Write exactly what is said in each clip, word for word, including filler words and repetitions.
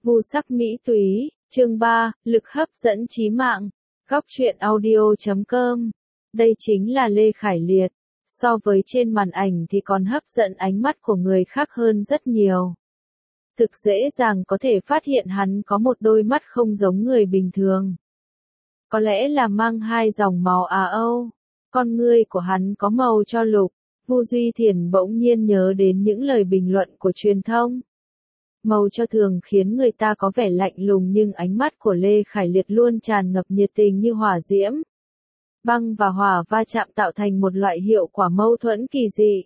Vu sắc mỹ túy, chương ba, lực hấp dẫn trí mạng, góc truyện audio chấm com. Đây chính là Lê Khải Liệt. So với trên màn ảnh thì còn hấp dẫn ánh mắt của người khác hơn rất nhiều. Thực dễ dàng có thể phát hiện hắn có một đôi mắt không giống người bình thường. Có lẽ là mang hai dòng màu Á Âu. Con ngươi của hắn có màu cho lục. Vu Duy Thiển bỗng nhiên nhớ đến những lời bình luận của truyền thông. Màu cho thường khiến người ta có vẻ lạnh lùng nhưng ánh mắt của Lê Khải Liệt luôn tràn ngập nhiệt tình như hỏa diễm. Băng và hỏa va chạm tạo thành một loại hiệu quả mâu thuẫn kỳ dị.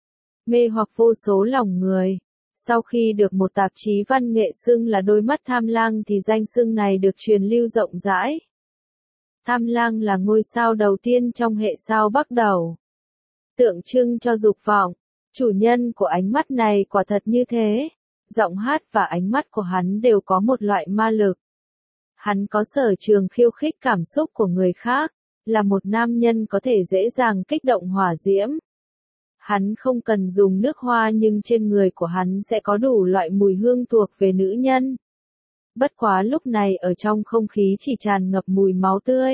Mê hoặc vô số lòng người. Sau khi được một tạp chí văn nghệ xưng là đôi mắt tham lang thì danh xưng này được truyền lưu rộng rãi. Tham lang là ngôi sao đầu tiên trong hệ sao Bắc Đầu. Tượng trưng cho dục vọng. Chủ nhân của ánh mắt này quả thật như thế. Giọng hát và ánh mắt của hắn đều có một loại ma lực. Hắn có sở trường khiêu khích cảm xúc của người khác, là một nam nhân có thể dễ dàng kích động hỏa diễm. Hắn không cần dùng nước hoa nhưng trên người của hắn sẽ có đủ loại mùi hương thuộc về nữ nhân. Bất quá lúc này ở trong không khí chỉ tràn ngập mùi máu tươi.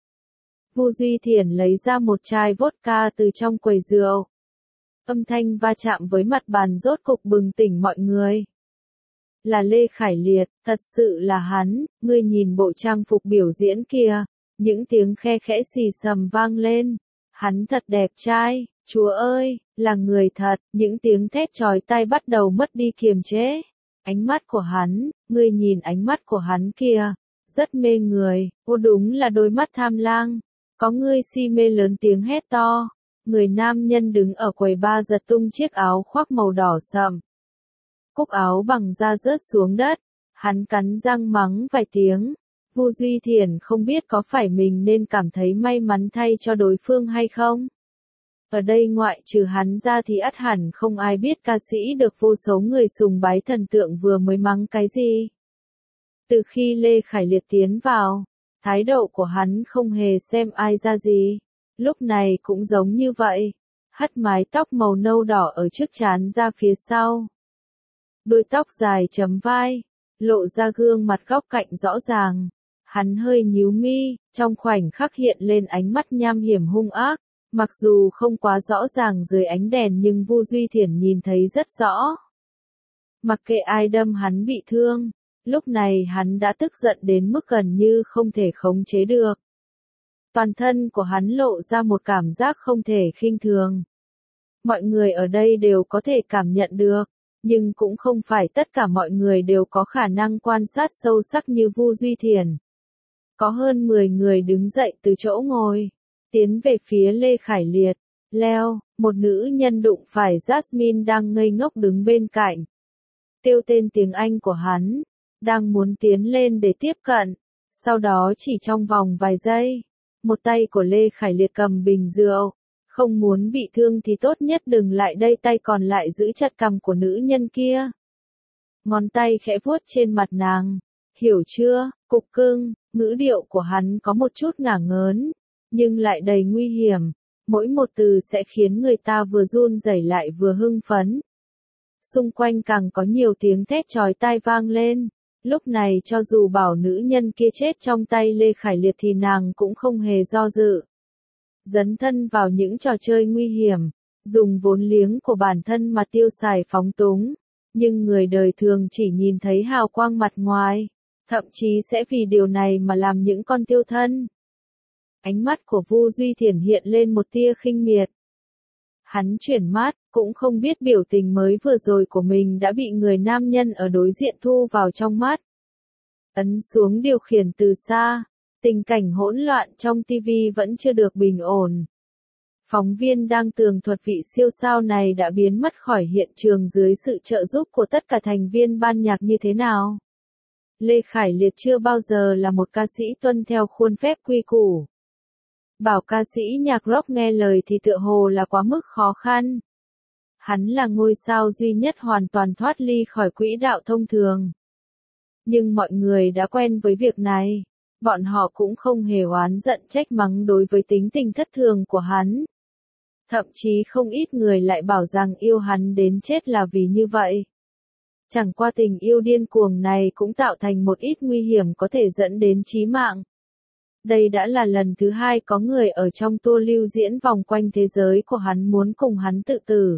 Vu Duy Thiển lấy ra một chai vodka từ trong quầy rượu. Âm thanh va chạm với mặt bàn rốt cục bừng tỉnh mọi người. Là Lê Khải Liệt, thật sự là hắn, ngươi nhìn bộ trang phục biểu diễn kia. Những tiếng khe khẽ xì xầm vang lên. Hắn thật đẹp trai, Chúa ơi, là người thật. Những tiếng thét chói tai bắt đầu mất đi kiềm chế. Ánh mắt của hắn, ngươi nhìn ánh mắt của hắn kia. Rất mê người, ô đúng là đôi mắt tham lang. Có ngươi si mê lớn tiếng hét to. Người nam nhân đứng ở quầy bar giật tung chiếc áo khoác màu đỏ sậm. Cúc áo bằng da rớt xuống đất. Hắn cắn răng mắng vài tiếng. Vu Duy Thiển không biết có phải mình nên cảm thấy may mắn thay cho đối phương hay không. Ở đây ngoại trừ hắn ra thì ắt hẳn không ai biết ca sĩ được vô số người sùng bái thần tượng vừa mới mắng cái gì. Từ khi Lê Khải Liệt tiến vào, thái độ của hắn không hề xem ai ra gì. Lúc này cũng giống như vậy, hất mái tóc màu nâu đỏ ở trước trán ra phía sau. Đuôi tóc dài chấm vai, lộ ra gương mặt góc cạnh rõ ràng. Hắn hơi nhíu mi, trong khoảnh khắc hiện lên ánh mắt nham hiểm hung ác. Mặc dù không quá rõ ràng dưới ánh đèn nhưng Vu Duy Thiển nhìn thấy rất rõ. Mặc kệ ai đâm hắn bị thương, lúc này hắn đã tức giận đến mức gần như không thể khống chế được. Toàn thân của hắn lộ ra một cảm giác không thể khinh thường. Mọi người ở đây đều có thể cảm nhận được, nhưng cũng không phải tất cả mọi người đều có khả năng quan sát sâu sắc như Vu Duy Thiển. Có hơn mười người đứng dậy từ chỗ ngồi, tiến về phía Lê Khải Liệt. Leo, một nữ nhân đụng phải Jasmine đang ngây ngốc đứng bên cạnh. Kêu tên tiếng Anh của hắn, đang muốn tiến lên để tiếp cận. Sau đó chỉ trong vòng vài giây, một tay của Lê Khải Liệt cầm bình rượu. Không muốn bị thương thì tốt nhất đừng lại đây, tay còn lại giữ chặt cằm của nữ nhân kia. Ngón tay khẽ vuốt trên mặt nàng. Hiểu chưa, cục cưng, ngữ điệu của hắn có một chút ngả ngớn, nhưng lại đầy nguy hiểm. Mỗi một từ sẽ khiến người ta vừa run rẩy lại vừa hưng phấn. Xung quanh càng có nhiều tiếng thét chói tai vang lên. Lúc này cho dù bảo nữ nhân kia chết trong tay Lê Khải Liệt thì nàng cũng không hề do dự. Dấn thân vào những trò chơi nguy hiểm, dùng vốn liếng của bản thân mà tiêu xài phóng túng. Nhưng người đời thường chỉ nhìn thấy hào quang mặt ngoài, thậm chí sẽ vì điều này mà làm những con tiêu thân. Ánh mắt của Vu Duy Thiển hiện lên một tia khinh miệt. Hắn chuyển mắt, cũng không biết biểu tình mới vừa rồi của mình đã bị người nam nhân ở đối diện thu vào trong mắt. Ấn xuống điều khiển từ xa, tình cảnh hỗn loạn trong ti vi vẫn chưa được bình ổn. Phóng viên đang tường thuật vị siêu sao này đã biến mất khỏi hiện trường dưới sự trợ giúp của tất cả thành viên ban nhạc như thế nào. Lê Khải Liệt chưa bao giờ là một ca sĩ tuân theo khuôn phép quy củ. Bảo ca sĩ nhạc rock nghe lời thì tựa hồ là quá mức khó khăn. Hắn là ngôi sao duy nhất hoàn toàn thoát ly khỏi quỹ đạo thông thường. Nhưng mọi người đã quen với việc này. Bọn họ cũng không hề oán giận trách mắng đối với tính tình thất thường của hắn. Thậm chí không ít người lại bảo rằng yêu hắn đến chết là vì như vậy. Chẳng qua tình yêu điên cuồng này cũng tạo thành một ít nguy hiểm có thể dẫn đến chí mạng. Đây đã là lần thứ hai có người ở trong tour lưu diễn vòng quanh thế giới của hắn muốn cùng hắn tự tử.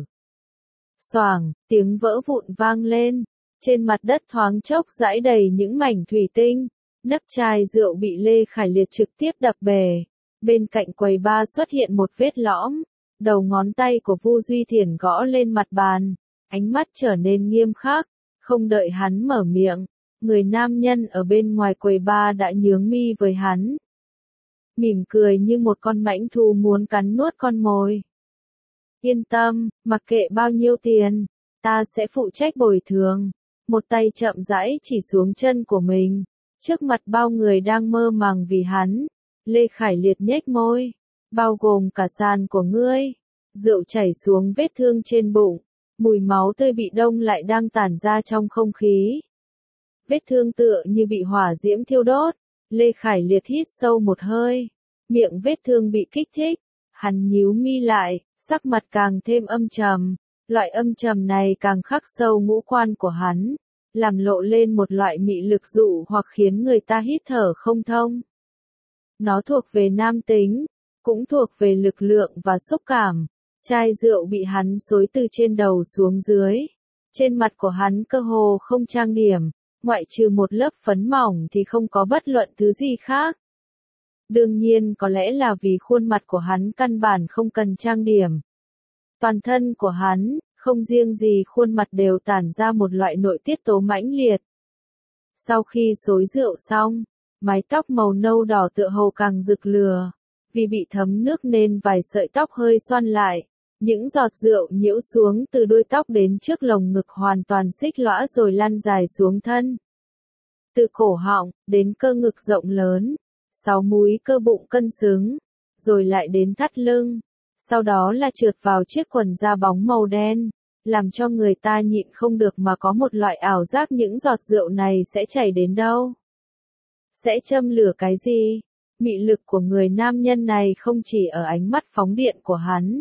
Xoảng, tiếng vỡ vụn vang lên. Trên mặt đất thoáng chốc rải đầy những mảnh thủy tinh. Nắp chai rượu bị Lê Khải Liệt trực tiếp đập bể. Bên cạnh quầy bar xuất hiện một vết lõm. Đầu ngón tay của Vu Duy Thiển gõ lên mặt bàn. Ánh mắt trở nên nghiêm khắc. Không đợi hắn mở miệng. Người nam nhân ở bên ngoài quầy bar đã nhướng mi với hắn. Mỉm cười như một con mãnh thú muốn cắn nuốt con mồi. Yên tâm, mặc kệ bao nhiêu tiền, ta sẽ phụ trách bồi thường. Một tay chậm rãi chỉ xuống chân của mình. Trước mặt bao người đang mơ màng vì hắn. Lê Khải Liệt nhếch môi. Bao gồm cả sàn của ngươi. Rượu chảy xuống vết thương trên bụng. Mùi máu tươi bị đông lại đang tản ra trong không khí. Vết thương tựa như bị hỏa diễm thiêu đốt. Lê Khải Liệt hít sâu một hơi. Miệng vết thương bị kích thích. Hắn nhíu mi lại, sắc mặt càng thêm âm trầm. Loại âm trầm này càng khắc sâu ngũ quan của hắn. Làm lộ lên một loại mị lực dụ hoặc khiến người ta hít thở không thông. Nó thuộc về nam tính, cũng thuộc về lực lượng và xúc cảm. Chai rượu bị hắn xối từ trên đầu xuống dưới. Trên mặt của hắn cơ hồ không trang điểm, ngoại trừ một lớp phấn mỏng thì không có bất luận thứ gì khác. Đương nhiên có lẽ là vì khuôn mặt của hắn căn bản không cần trang điểm. Toàn thân của hắn, không riêng gì khuôn mặt đều tản ra một loại nội tiết tố mãnh liệt. Sau khi xối rượu xong, mái tóc màu nâu đỏ tựa hồ càng rực lửa. Vì bị thấm nước nên vài sợi tóc hơi xoăn lại. Những giọt rượu nhiễu xuống từ đuôi tóc đến trước lồng ngực hoàn toàn xích lõa rồi lăn dài xuống thân. Từ cổ họng, đến cơ ngực rộng lớn, sáu múi cơ bụng cân xứng, rồi lại đến thắt lưng. Sau đó là trượt vào chiếc quần da bóng màu đen, làm cho người ta nhịn không được mà có một loại ảo giác những giọt rượu này sẽ chảy đến đâu. Sẽ châm lửa cái gì? Mị lực của người nam nhân này không chỉ ở ánh mắt phóng điện của hắn.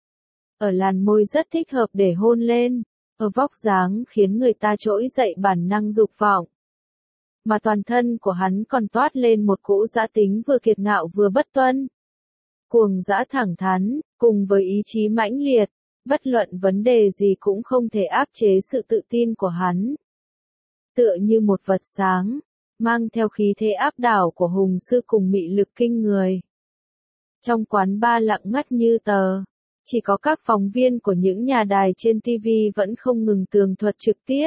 Ở làn môi rất thích hợp để hôn lên, ở vóc dáng khiến người ta trỗi dậy bản năng dục vọng. Mà toàn thân của hắn còn toát lên một cỗ dã tính vừa kiệt ngạo vừa bất tuân. Cuồng dã thẳng thắn, cùng với ý chí mãnh liệt, bất luận vấn đề gì cũng không thể áp chế sự tự tin của hắn. Tựa như một vật sáng, mang theo khí thế áp đảo của hùng sư cùng mị lực kinh người. Trong quán bar lặng ngắt như tờ. Chỉ có các phóng viên của những nhà đài trên ti vi vẫn không ngừng tường thuật trực tiếp.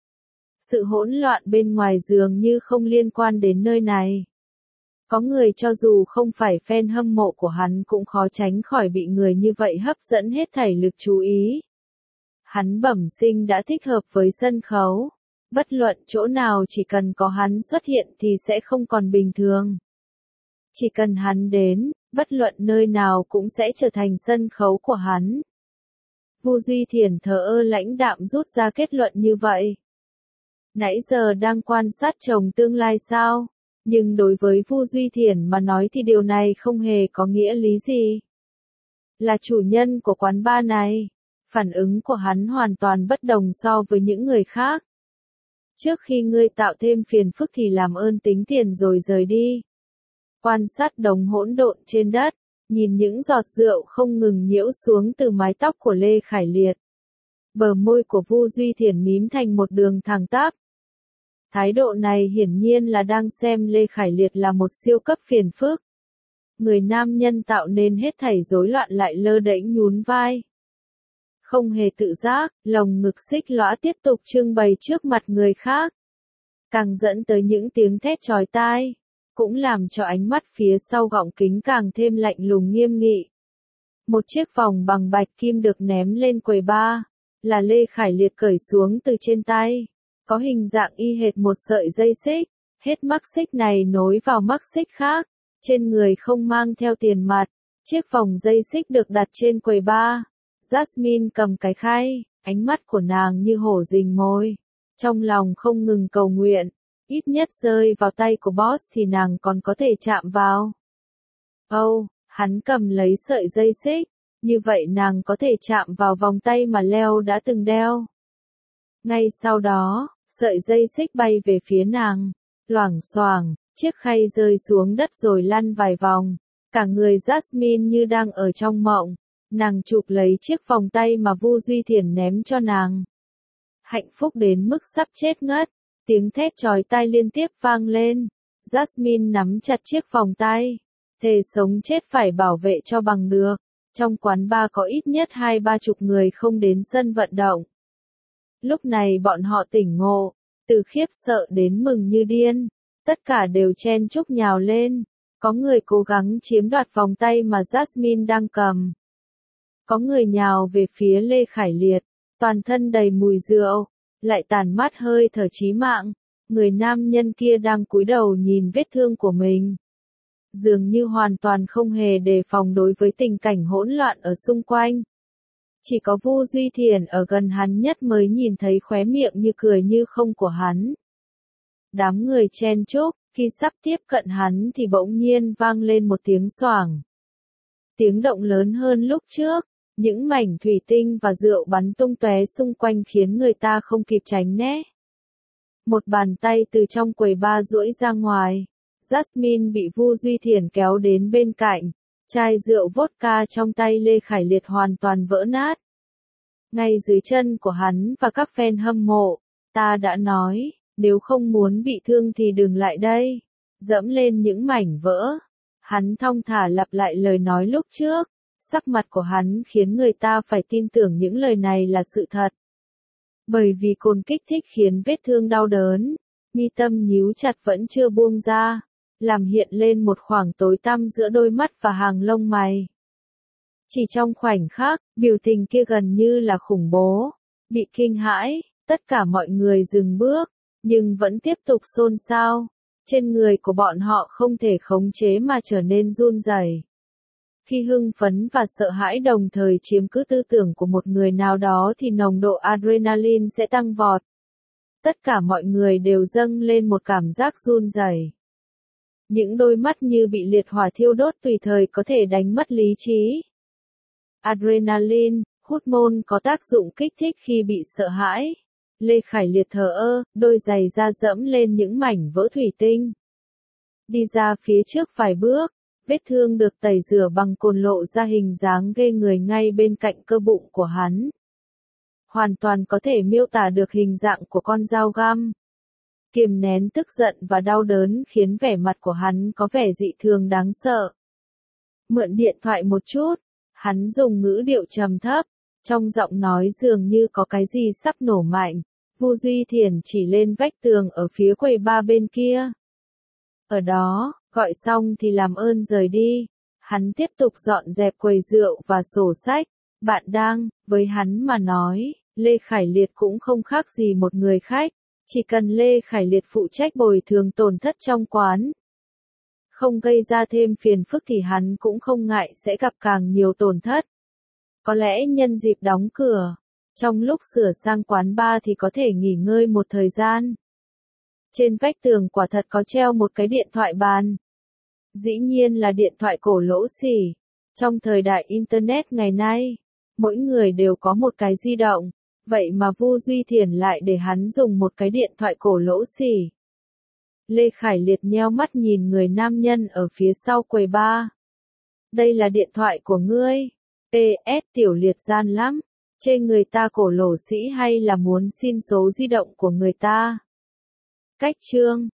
Sự hỗn loạn bên ngoài dường như không liên quan đến nơi này. Có người cho dù không phải fan hâm mộ của hắn cũng khó tránh khỏi bị người như vậy hấp dẫn hết thảy lực chú ý. Hắn bẩm sinh đã thích hợp với sân khấu. Bất luận chỗ nào chỉ cần có hắn xuất hiện thì sẽ không còn bình thường. Chỉ cần hắn đến, bất luận nơi nào cũng sẽ trở thành sân khấu của hắn. Vu Duy Thiển thờ ơ lãnh đạm rút ra kết luận như vậy. Nãy giờ đang quan sát chồng tương lai sao? Nhưng đối với Vu Duy Thiển mà nói thì điều này không hề có nghĩa lý gì. Là chủ nhân của quán bar này, phản ứng của hắn hoàn toàn bất đồng so với những người khác. Trước khi ngươi tạo thêm phiền phức thì làm ơn tính tiền rồi rời đi. Quan sát đống hỗn độn trên đất, nhìn những giọt rượu không ngừng nhiễu xuống từ mái tóc của Lê Khải Liệt. Bờ môi của Vu Duy Thiển mím thành một đường thẳng tắp. Thái độ này hiển nhiên là đang xem Lê Khải Liệt là một siêu cấp phiền phức. Người nam nhân tạo nên hết thảy rối loạn lại lơ đễnh nhún vai. Không hề tự giác, lồng ngực xích lõa tiếp tục trưng bày trước mặt người khác. Càng dẫn tới những tiếng thét chói tai. Cũng làm cho ánh mắt phía sau gọng kính càng thêm lạnh lùng nghiêm nghị. Một chiếc vòng bằng bạch kim được ném lên quầy bar, là Lê Khải Liệt cởi xuống từ trên tay. Có hình dạng y hệt một sợi dây xích, hết mắc xích này nối vào mắc xích khác, trên người không mang theo tiền mặt. Chiếc vòng dây xích được đặt trên quầy bar. Jasmine cầm cái khay, ánh mắt của nàng như hổ rình mồi, trong lòng không ngừng cầu nguyện. Ít nhất rơi vào tay của boss thì nàng còn có thể chạm vào. Oh, hắn cầm lấy sợi dây xích, như vậy nàng có thể chạm vào vòng tay mà Leo đã từng đeo. Ngay sau đó, sợi dây xích bay về phía nàng. Loảng xoảng, chiếc khay rơi xuống đất rồi lăn vài vòng. Cả người Jasmine như đang ở trong mộng. Nàng chụp lấy chiếc vòng tay mà Vu Duy Thiền ném cho nàng. Hạnh phúc đến mức sắp chết ngất. Tiếng thét chói tai liên tiếp vang lên. Jasmine nắm chặt chiếc vòng tay. Thề sống chết phải bảo vệ cho bằng được. Trong quán bar có ít nhất hai ba chục người không đến sân vận động. Lúc này bọn họ tỉnh ngộ. Từ khiếp sợ đến mừng như điên. Tất cả đều chen chúc nhào lên. Có người cố gắng chiếm đoạt vòng tay mà Jasmine đang cầm. Có người nhào về phía Lê Khải Liệt. Toàn thân đầy mùi rượu. Lại tàn mát hơi thở chí mạng. Người nam nhân kia đang cúi đầu nhìn vết thương của mình. Dường như hoàn toàn không hề đề phòng đối với tình cảnh hỗn loạn ở xung quanh. Chỉ có Vu Duy Thiền ở gần hắn nhất mới nhìn thấy khóe miệng như cười như không của hắn. Đám người chen chúc, khi sắp tiếp cận hắn thì bỗng nhiên vang lên một tiếng xoảng. Tiếng động lớn hơn lúc trước, những mảnh thủy tinh và rượu bắn tung tóe xung quanh khiến người ta không kịp tránh né. Một bàn tay từ trong quầy bar duỗi ra ngoài. Jasmine bị Vu Duy Thiền kéo đến bên cạnh. Chai rượu vodka trong tay Lê Khải Liệt hoàn toàn vỡ nát. Ngay dưới chân của hắn và các fan hâm mộ, ta đã nói, nếu không muốn bị thương thì đừng lại đây. Dẫm lên những mảnh vỡ. Hắn thong thả lặp lại lời nói lúc trước. Sắc mặt của hắn khiến người ta phải tin tưởng những lời này là sự thật. Bởi vì cồn kích thích khiến vết thương đau đớn, mi tâm nhíu chặt vẫn chưa buông ra, làm hiện lên một khoảng tối tăm giữa đôi mắt và hàng lông mày. Chỉ trong khoảnh khắc, biểu tình kia gần như là khủng bố. Bị kinh hãi, tất cả mọi người dừng bước, nhưng vẫn tiếp tục xôn xao. Trên người của bọn họ không thể khống chế mà trở nên run rẩy. Khi hưng phấn và sợ hãi đồng thời chiếm cứ tư tưởng của một người nào đó thì nồng độ adrenaline sẽ tăng vọt. Tất cả mọi người đều dâng lên một cảm giác run rẩy. Những đôi mắt như bị liệt hỏa thiêu đốt tùy thời có thể đánh mất lý trí. Adrenaline, hormone có tác dụng kích thích khi bị sợ hãi. Lê Khải Liệt thờ ơ, đôi giày da dẫm lên những mảnh vỡ thủy tinh. Đi ra phía trước vài bước. Vết thương được tẩy rửa bằng cồn lộ ra hình dáng ghê người ngay bên cạnh cơ bụng của hắn. Hoàn toàn có thể miêu tả được hình dạng của con dao găm. Kiềm nén tức giận và đau đớn khiến vẻ mặt của hắn có vẻ dị thường đáng sợ. Mượn điện thoại một chút, hắn dùng ngữ điệu trầm thấp, trong giọng nói dường như có cái gì sắp nổ mạnh. Vu Duy Thiền chỉ lên vách tường ở phía quầy bar bên kia. Ở đó, gọi xong thì làm ơn rời đi. Hắn tiếp tục dọn dẹp quầy rượu và sổ sách. Bạn đang, với hắn mà nói, Lê Khải Liệt cũng không khác gì một người khách. Chỉ cần Lê Khải Liệt phụ trách bồi thường tổn thất trong quán. Không gây ra thêm phiền phức thì hắn cũng không ngại sẽ gặp càng nhiều tổn thất. Có lẽ nhân dịp đóng cửa, trong lúc sửa sang quán bar thì có thể nghỉ ngơi một thời gian. Trên vách tường quả thật có treo một cái điện thoại bàn. Dĩ nhiên là điện thoại cổ lỗ xỉ. Trong thời đại Internet ngày nay, mỗi người đều có một cái di động. Vậy mà Vu Duy Thiền lại để hắn dùng một cái điện thoại cổ lỗ xỉ. Lê Khải Liệt nheo mắt nhìn người nam nhân ở phía sau quầy bar. Đây là điện thoại của ngươi. pê ét Tiểu Liệt gian lắm. Chê người ta cổ lỗ sĩ hay là muốn xin số di động của người ta? Cách chương